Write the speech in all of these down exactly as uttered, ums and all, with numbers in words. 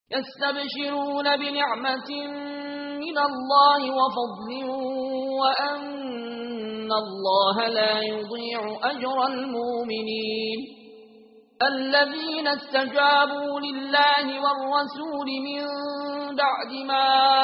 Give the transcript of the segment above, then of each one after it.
يستبشرون بنعمة من الله وفضل وأن الله لا يضيع أجر المؤمنين الذين استجابوا لله والرسول من بعد ما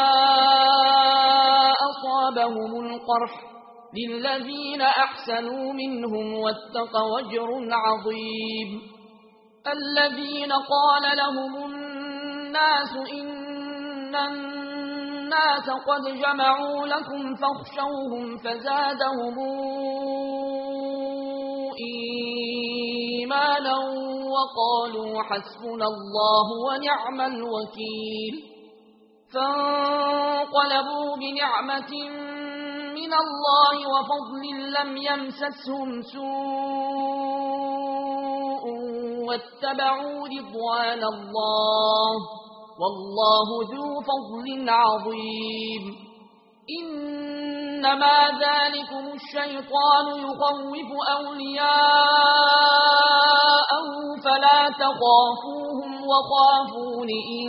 أصابهم القرح للذين أحسنوا منهم واتقوا أجر عظيم الذين قال لهم الناس إن الناس قد جمعوا لكم فاخشوهم فزادهم إيمانا وقالوا حسبنا الله ونعم الوكيل فانقلبوا بنعمة من الله وفضل لم يمسسهم سوء واتبعوا رضوان الله والله ذو فضل عظيم إنما ذلكم الشيطان يخوف أولياءه فلا تخافوهم وخافون إن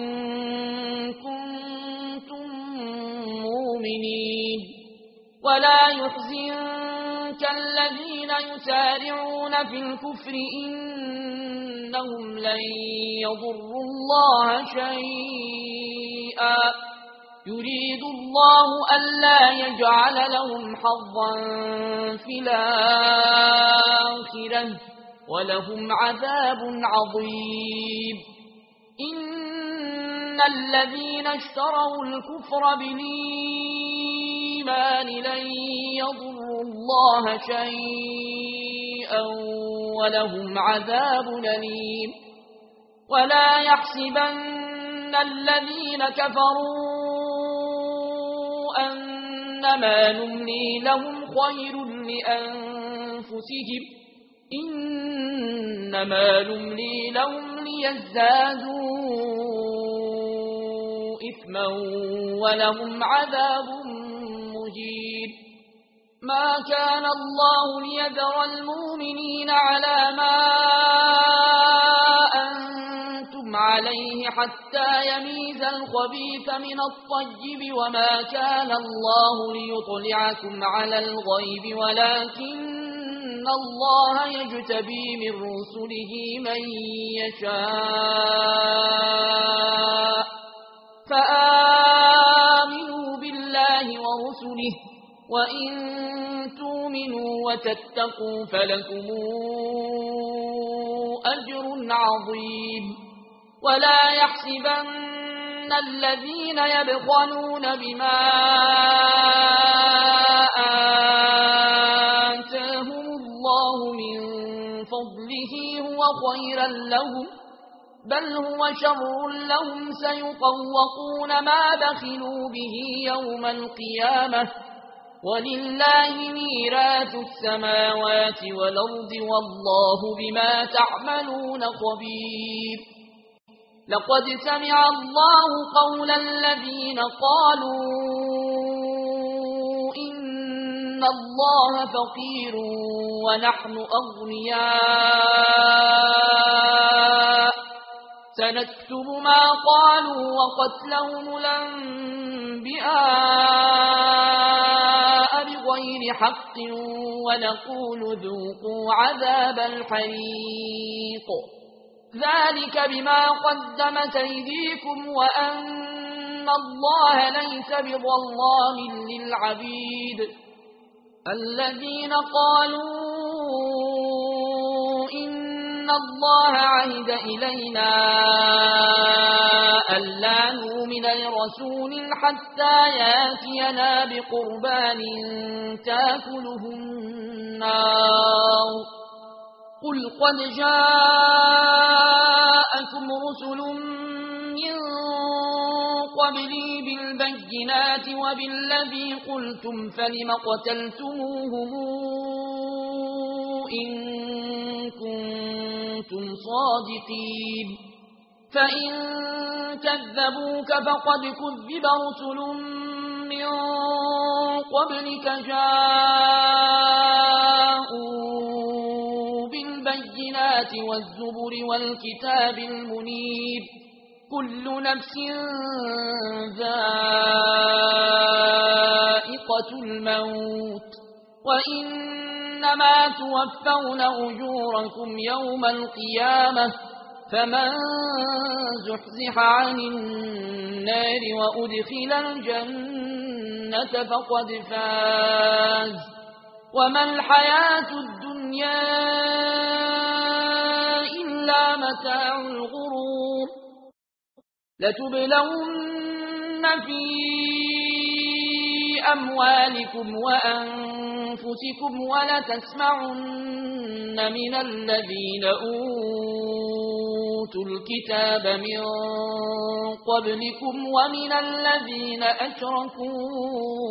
كنتم مؤمنين ولا يحزنك الذين يسارعون في الكفر إنهم لن يضروا الله شيئا يريد الله ألا يجعل لهم حظا في الآخرة ولهم عذاب عظيم إن الذين اشتروا الكفر بالإيمان لن يضروا الله شيئا ولهم عذاب أليم ولا يحسبن الذين كفروا أنما نملي لهم خير لأنفسهم إنما نملي لهم ليزدادوا إثما ولهم عذاب مهين ما كان الله ليذر المؤمنين على ما أنتم عليه حتى يميز الخبيث من الطيب وما كان الله ليطلعكم على الغيب ولكن الله يجتبي من رسله من يشاء فآمنوا بالله ورسله وإن تؤمنوا وتتقوا فلكم أجر عظيم ولا يحسبن الذين يبخلون بما آتاهم الله من فضله هو خيرا لهم بل هو شر لهم سيطوقون ما بخلوا به يوم القيامة ولله ميراث السماوات والأرض والله بما تعملون خبير لقد سمع الله قول الذين قالوا إن الله فقير ونحن أغنياء سنكتب ما قالوا وقتلهم الأنبياء بغير حق ونقول ذوقوا عذاب الحريق ذلك بما قدمت أيديكم وأن الله ليس بظلام للعبيد الذين قالوا إن الله عهد إلينا ألا نؤمن لرسول حتى يأتينا بقربان تأكله النار قل قد جاءكم رسل من قبلي بالبينات وبالذي قلتم فلم قتلتموهم إن كنتم صادقين فإن كذبوك فقد كذب رسل من قبلك جاءوا بالبينات والزبر والكتاب المنير كل نفس ذائقة الموت وإنما توفون أجوركم يوم القيامة فمن زحزح عن النار وأدخل الجنة فقد فاز وما الحياة الدنيا إلا متاع الغرور لتبلون في أموالكم وأنفسكم ولتسمعن من الذين أوتوا الكتاب من قبلكم ومن الذين أشركوا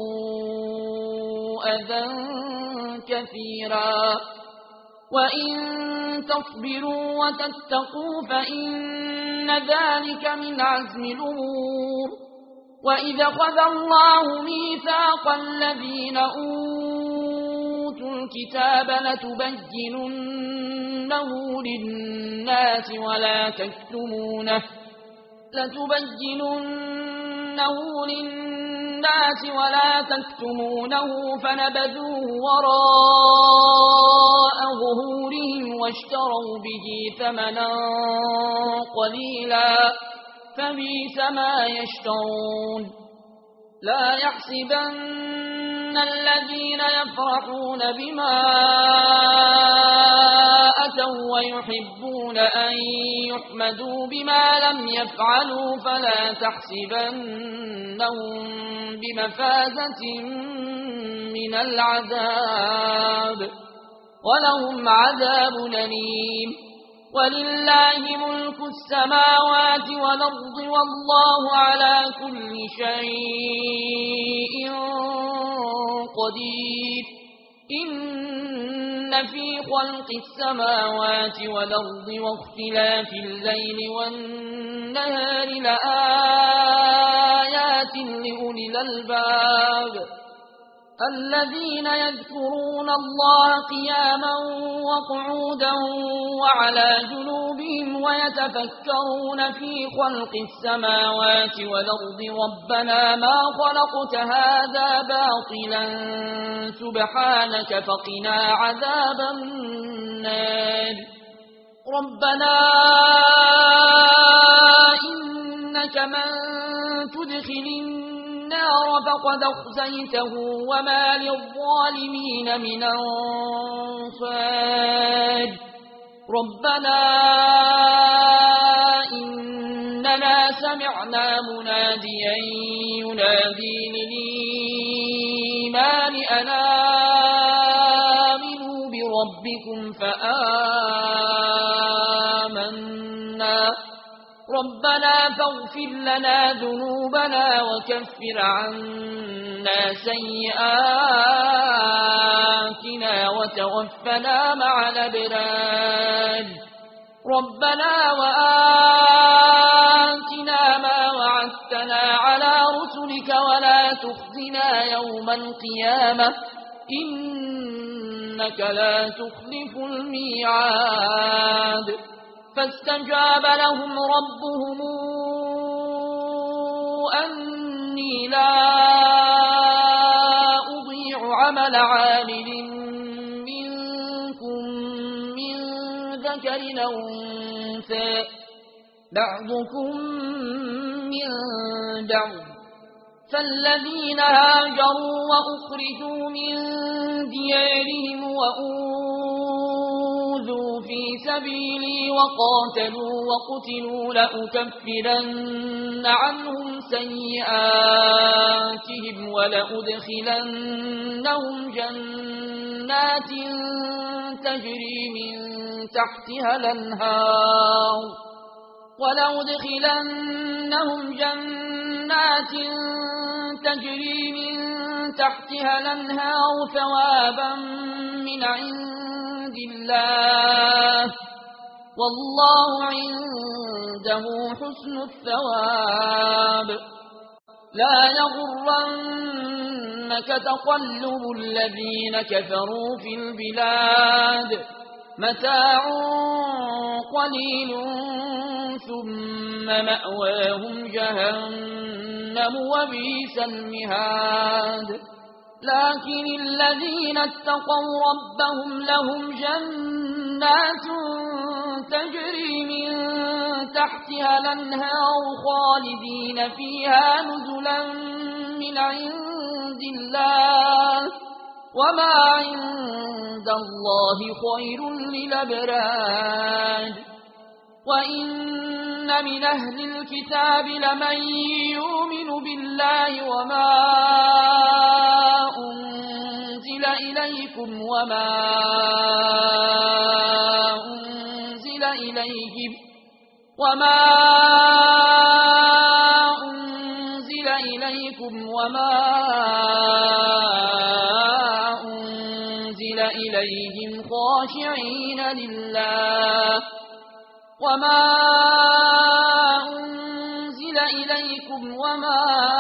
أذى كثيرا وإن تصبروا وتتقوا فإن ذلك من عزم الأمور وإذا خذ الله ميثاق الذين أوتوا الكتاب لتبيننه للناس ولا تكتمونه لتبيننه للناس ولا تكتمونه فنبذوه وراء ظهورهم واشتروا به ثمنا قليلا فبئس ما يشترون لا يحسبن الذين يفرحون بما أتوا ويحبون أن يحمدوا بما لم يفعلوا فلا تحسبنهم بمفازة من العذاب ولهم عذاب أليم ولله ملك السماوات والأرض والله على كل شيء قدير إن في خلق السماوات والأرض واختلاف الليل والنهار لآيات لأولي الألباب الذين يذكرون الله قياما وقعودا وعلى جنوبهم ويتفكرون في خلق السماوات والأرض ربنا ما خلقت هذا باطلا سبحانك فقنا عذاب النار ربنا إنك من تدخل النار فقد أخزيته وما للظالمين من أنصار ربنا إننا سمعنا مناديا ينادي للإيمان أن آمنوا بربكم فآمنا ربنا فاغفر لنا ذنوبنا وكفر عنا سيئاتنا وتوفنا مع الأبرار ربنا وآتنا ما وعدتنا على رسلك ولا تخزنا يوم القيامة إنك لا تخلف الميعاد فاستجاب لهم ربهم أني لا أضيع عمل عامل منكم من ذكر أو أنثى بعضكم من بعض فالذين هاجروا وأخرجوا من ديارهم وأوذوا في سبيلي وقاتلوا وقتلوا لأكفرن عنهم سيئاتهم ولأدخلنهم جنات تجري من تحتها الأنهار ولأدخلنهم جنات تجري من تحتها الأنهار ثوابا من عند الله والله عنده حسن الثواب لا يغرنك تقلب الذين كفروا في البلاد متاع قليل ثم مأواهم جهنم وبئس المهاد لكن الذين اتقوا ربهم لهم جنات تجري من تحتها الأنهار خالدين فيها نزلا من عند الله وما عند الله خير للأبرار وإن من أهل الكتاب لمن يؤمن بالله وما أنزل إليكم وما أنزل إليهم وما أنزل إليكم وما أنزل إليهم خاشعين لله وما أنزل إليكم وما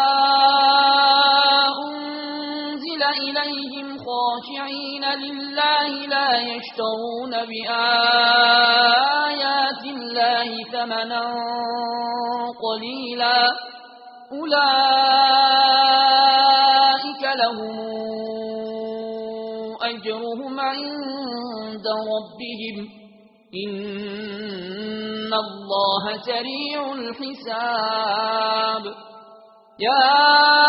أنزل إليهم خاشعين لله لا يشترون بآيات الله ثمنا قليلا أولئك لهم أجرهم عند ربهم إن الله سريع الحساب يا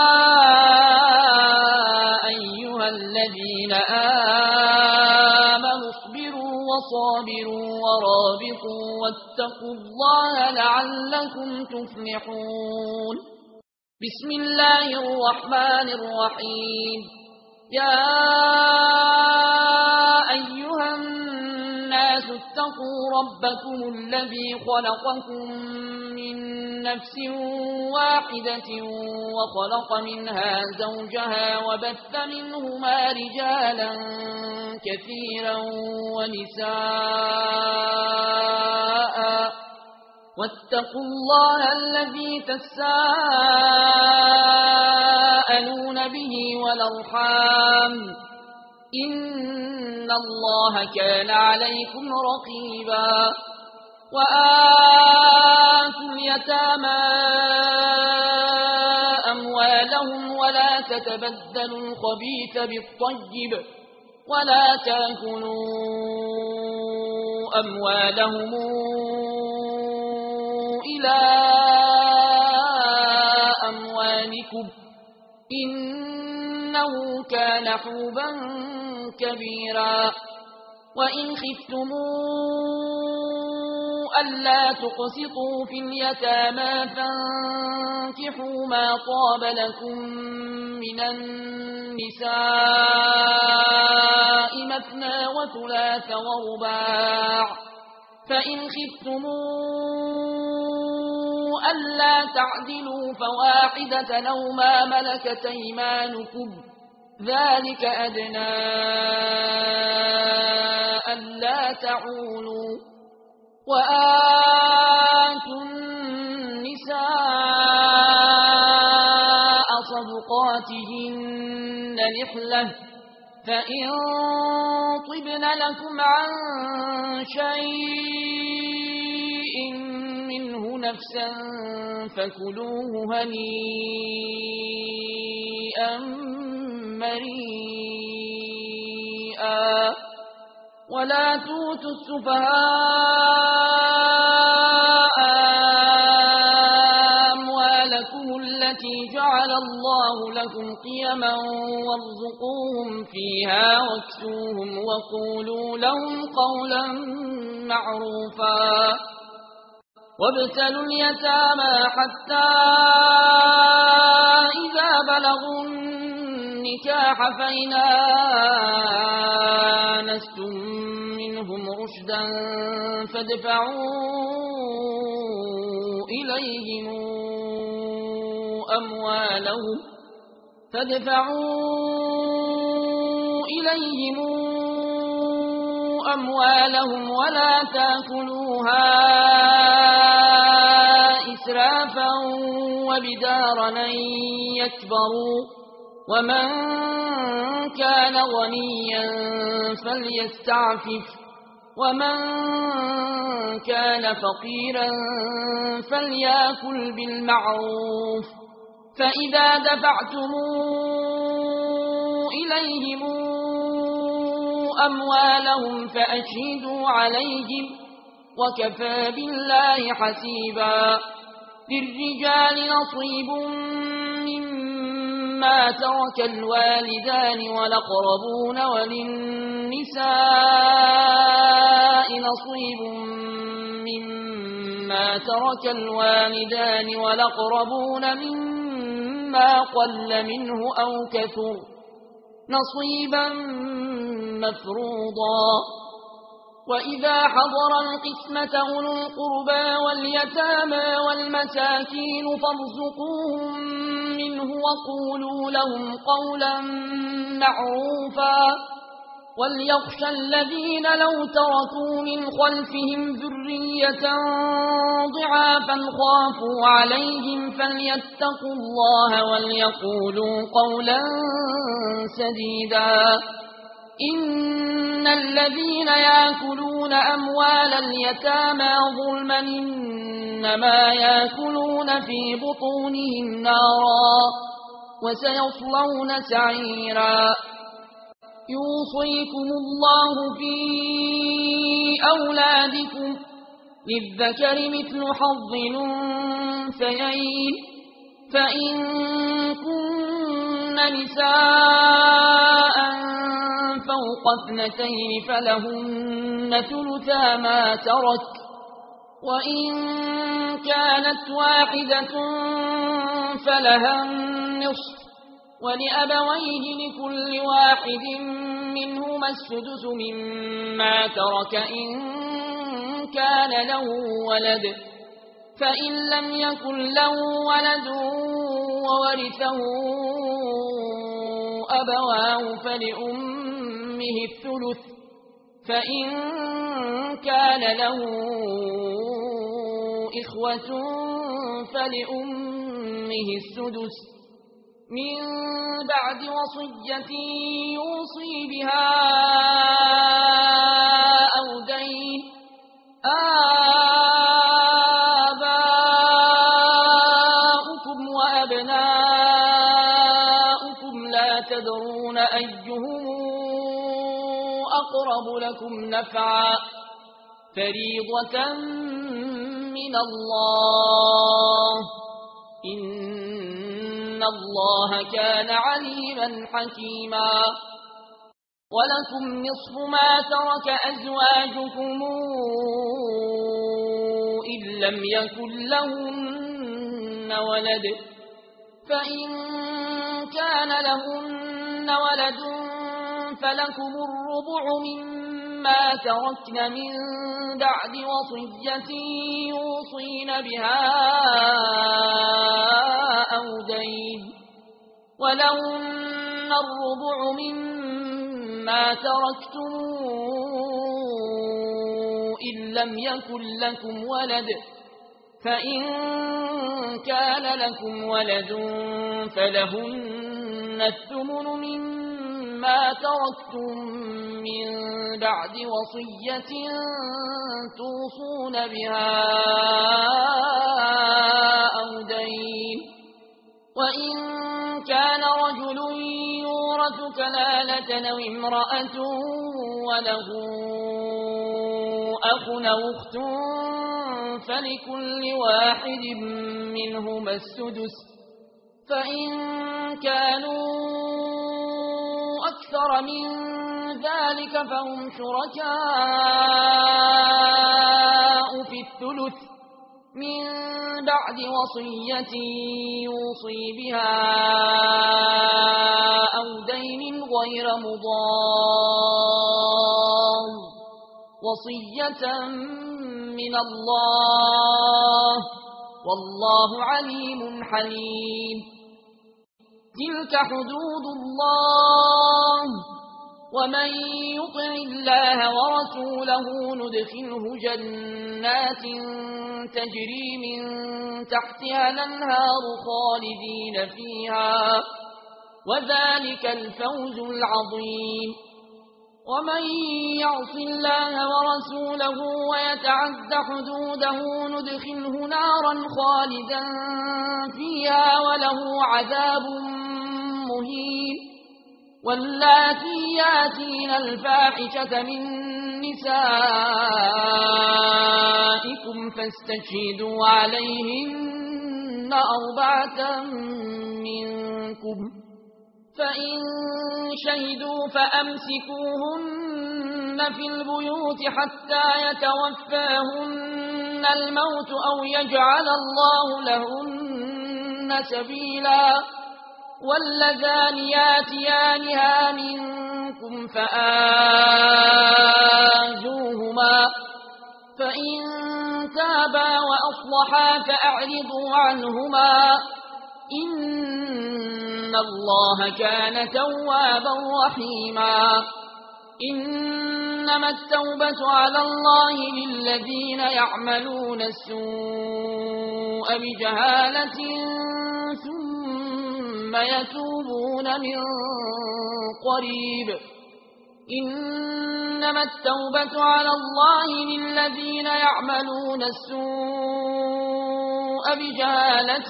أيها الذين آمنوا اصبروا وصابروا ورابطوا واتقوا الله لعلكم تفلحون بسم الله الرحمن الرحيم يا أيها الناس اتقوا ربكم الذي خلقكم من نفس واحدة وخلق منها زوجها وبث منهما رجالا كثيرا ونساء واتقوا الله الذي تساءلون به والأرحام إن الله كان عليكم رقيبا وآتوا اليتامى أموالهم ولا تتبدلوا الخبيث بالطيب ولا تأكلوا أموالهم إلى أموالكم إنه كان حوبا كبيرا وإن خفتموا ألا تقسطوا في اليتامى فانكحوا ما طاب لكم من النساء مثنى وثلاث ورباع فإن خفتموا ألا تعدلوا فواحدة أو ما ملكت أيمانكم ذلك أدنى ألا تعولوا وآتوا النساء صدقاتهن نحلة فإن طبن لكم عن شيء منه نفسا فكلوه هنيئا مريئا ولا توتوا السفهاء أموالكم التي جعل الله لكم قيما وارزقوهم فيها واكسوهم وقولوا لهم قولا معروفا وابتلوا اليتامى حتى إذا بلغوا النكاح فإن آنستم منهم رشدا فادفعوا إليهم أموالهم فادفعوا إليهم أموالهم ولا تأكلوها إسرافا وبدارا أن يكبروا ومن كان غنيا فليستعفف ومن كان فقيرا فليأكل بالمعروف فإذا دفعتم إليهم أموالهم فأشهدوا عليهم وكفى بالله حسيبا للرجال نصيب مما ترك الوالدان والأقربون وللنساء نصيب مما ترك الوالدان والأقربون مما قل منه أو كثر نصيبا مفروضا وإذا حضر القسمة أولو القربى واليتامى والمساكين فارزقوهم منه وقولوا لهم قولا معروفا وليخشى الذين لو تركوا من خلفهم ذرية ضعافا خافوا عليهم فليتقوا الله وليقولوا قولا سديدا إن الذين يأكلون أموال اليتامى ظلما إنما يأكلون في بطونهم نارا وسيصلون سعيرا يوصيكم الله في أولادكم للذكر مثل حظ الأنثيين فإن كن نساء فوق اثنتين فلهن ثلثا ما ترك وإن كانت واحدة فلها النصف ولأبويه لكل واحد منهما السدس مما ترك إن كان له ولد فإن لم يكن له ولد وورثه أبواه فلأمه الثلث فإن كان له إخوة فلأمه السدس من بعد وصية يوصي بها أو دين آباؤكم وأبناؤكم لا تدرون أيهم أقرب لكم نفعا فريضة من الله إن الله كان عليما حكيما ولكم نصف ما ترك أزواجكم إن لم يكن لهن ولد فإن كان لهن ولد فلكم الربع مما تركن من بعد وصية يوصين بها أو دين ولهن الربع مما تركتم إن لم يكن لكم ولد فإن كان لكم ولد فلهن الثمن مما تركتم من بعد وصية توصون بها أو دين وإن كان رجل يورث كلالة أو امرأة وله أخ أو أخت فلكل واحد منهما السدس فإن كانوا أكثر من ذلك فهم شركاء في الثلث من بعد وصية يوصي بها أو دين غير مضار وصية من الله والله عليم حليم تلك حدود الله ومن يطع الله ورسوله ندخله جنات تجري من تحتها الأنهار خالدين فيها وذلك الفوز العظيم ومن يعص الله ورسوله ويتعد حدوده ندخله نارا خالدا فيها وله عذاب مهين واللاتي ياتين الفاحشة من نسائكم فاستشهدوا عليهن أربعة منكم فإن شهدوا فأمسكوهن في البيوت حتى يتوفاهن الموت أو يجعل الله لهن سبيلا واللذان ياتيانها منكم فآذوهما فإن تابا وأصلحا فأعرضوا عنهما إن الله كان توابا رحيما إنما التوبة على الله للذين يعملون السوء بجهالة ثم يتوبون من قريب إنما التوبة على الله للذين يعملون السوء بجهالة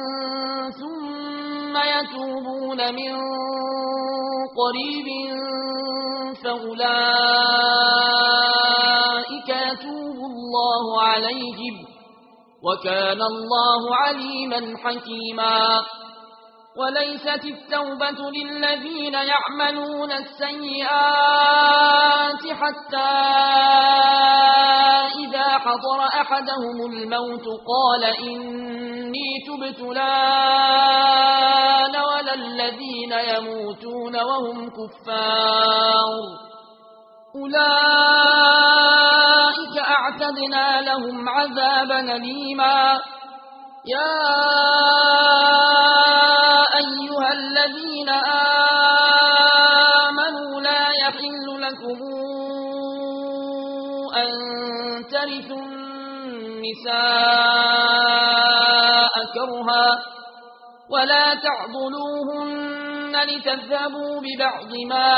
ثم يتوبون من قريب فأولئك يتوب الله عليهم وكان الله عليما حكيما وليست التوبة للذين يعملون السيئات حتى إذا حضر أحدهم الموت قال إني تبت الآن ولا الذين يموتون وهم كفار أولئك أعتدنا لهم عذابا أليما يا أيها الذين آمنوا لا يحل لكم أن ترثوا النساء كرها ولا تعضلوهن لتذهبوا ببعض ما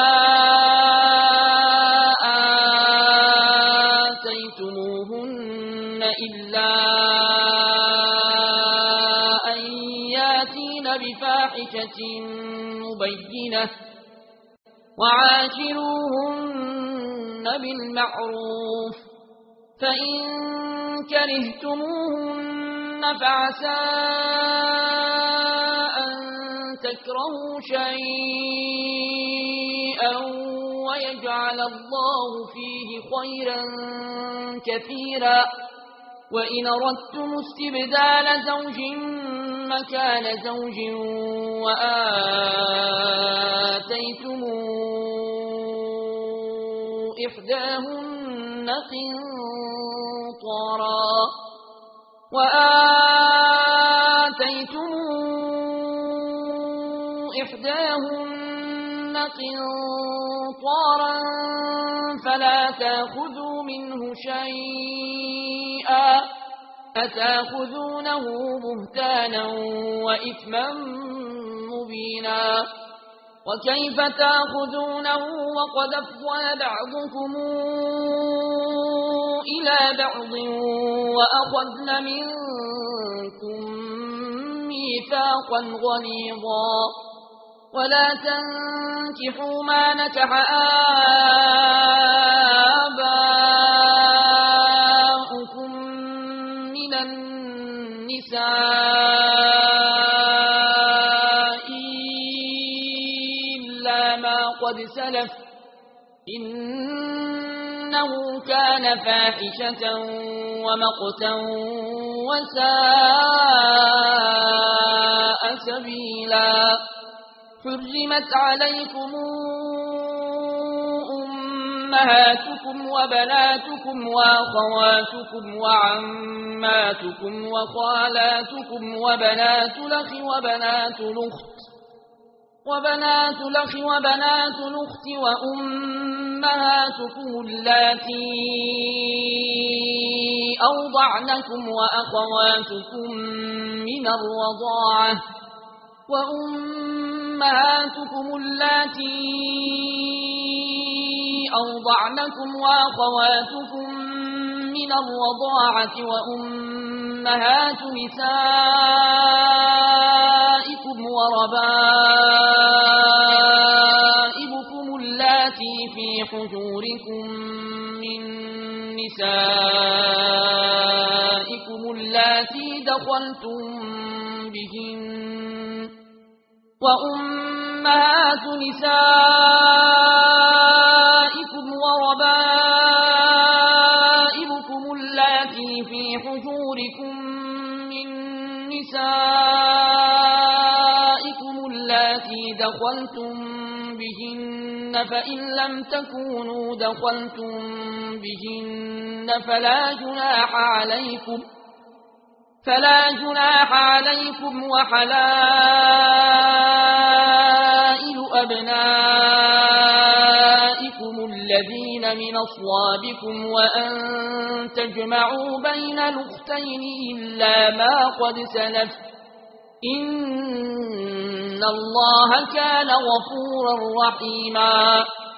آتيتموهن إلا بفاحشة مبينة وعاشروهن بالمعروف فإن كرهتموهن فعسى أن تكرهوا شيئا ويجعل الله فيه خيرا كثيرا وإن أردتم استبدال زوج مكان زوج وآتيتم إحداهن قنطارا وآتيتم إحداهن قنطارا فلا تأخذوا منه شيئا أتأخذونه بهتانا وإثما مبينا وكيف تأخذونه وقد أفضل بعضكم إلى بعض وأخذن منكم ميثاقا غليظا ولا تنكحوا ما نكح آباؤكم من النساء إلا ما قد سلف إنه كان فاحشة ومقتا وساء سبيلا حرمت عليكم أمهاتكم وبناتكم وأخواتكم وعماتكم وخالاتكم وبنات الأخ وبنات الأخت وبنات الأخ وبنات الأخت وأمهاتكم اللاتي أرضعنكم وأخواتكم من الرضاعة وأمهاتكم اللاتي أرضعنكم وأخواتكم من الرضاعة وأمهات نسائكم وربائبكم اللاتي في حجوركم من نسائكم اللاتي دخلتم بهن وأمهات نسائكم وربائبكم اللاتي في حجوركم من نسائكم اللاتي دخلتم بهن فإن لم تكونوا دخلتم بهن فلا جناح عليكم فلا جناح عليكم وحلائل أبنائكم الذين من أصلابكم وأن تجمعوا بين الأختين إلا ما قد سلف إن الله كان غفورا رحيما.